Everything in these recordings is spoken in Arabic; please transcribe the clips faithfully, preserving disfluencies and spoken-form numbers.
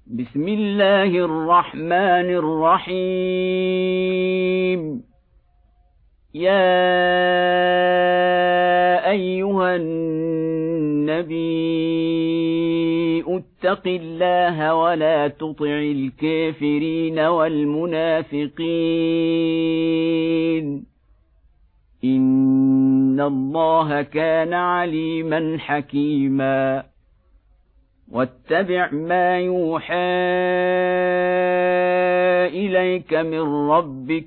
بسم الله الرحمن الرحيم. يا أيها النبي اتق الله ولا تطع الكافرين والمنافقين، إن الله كان عليما حكيما. واتبع ما يوحى إليك من ربك،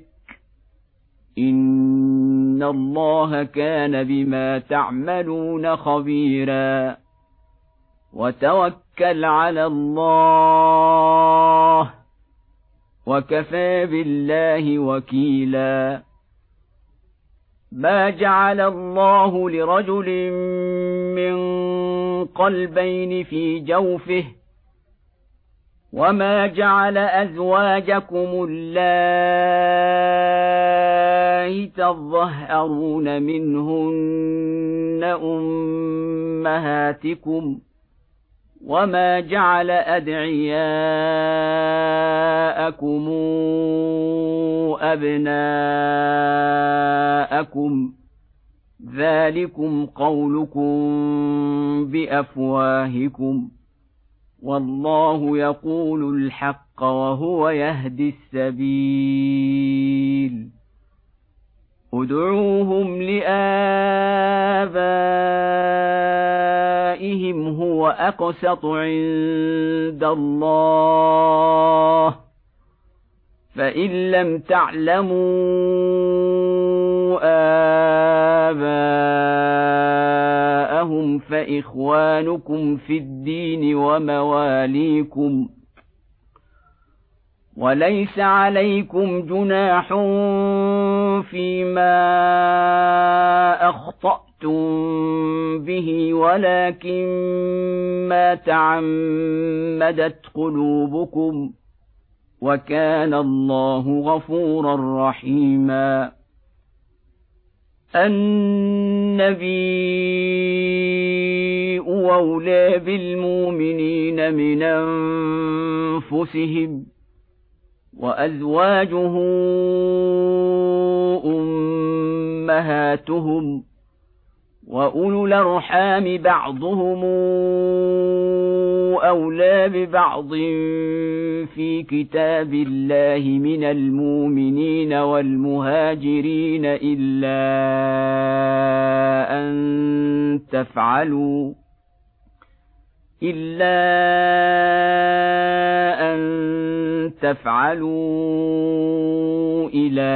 إن الله كان بما تعملون خبيرا. وتوكل على الله، وكفى بالله وكيلا. ما جعل الله لرجل من قلبين في جوفه، وما جعل أزواجكم اللائي تظاهرون منهن أمهاتكم، وما جعل أدعياءكم أبناءكم، ذلكم قولكم بأفواهكم، والله يقول الحق وهو يهدي السبيل. ادعوهم لآبائهم هو أقسط عند الله، فإن لم تعلموا آباءهم فإخوانكم في الدين ومواليكم، وليس عليكم جناح فيما أخطأتم به، ولكن ما تعمدت قلوبكم، وكان الله غفورا رحيما. النبي أولى بالمؤمنين من أنفسهم، وأزواجه أمهاتهم، وأولو الأرحام بعضهم أولى ببعض في كتاب الله من المؤمنين والمهاجرين إلا أن تفعلوا إلا أن تفعلوا إلى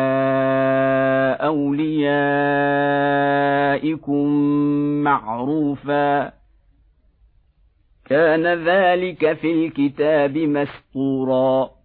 أوليائكم معروفا، كان ذلك في الكتاب مسطورا.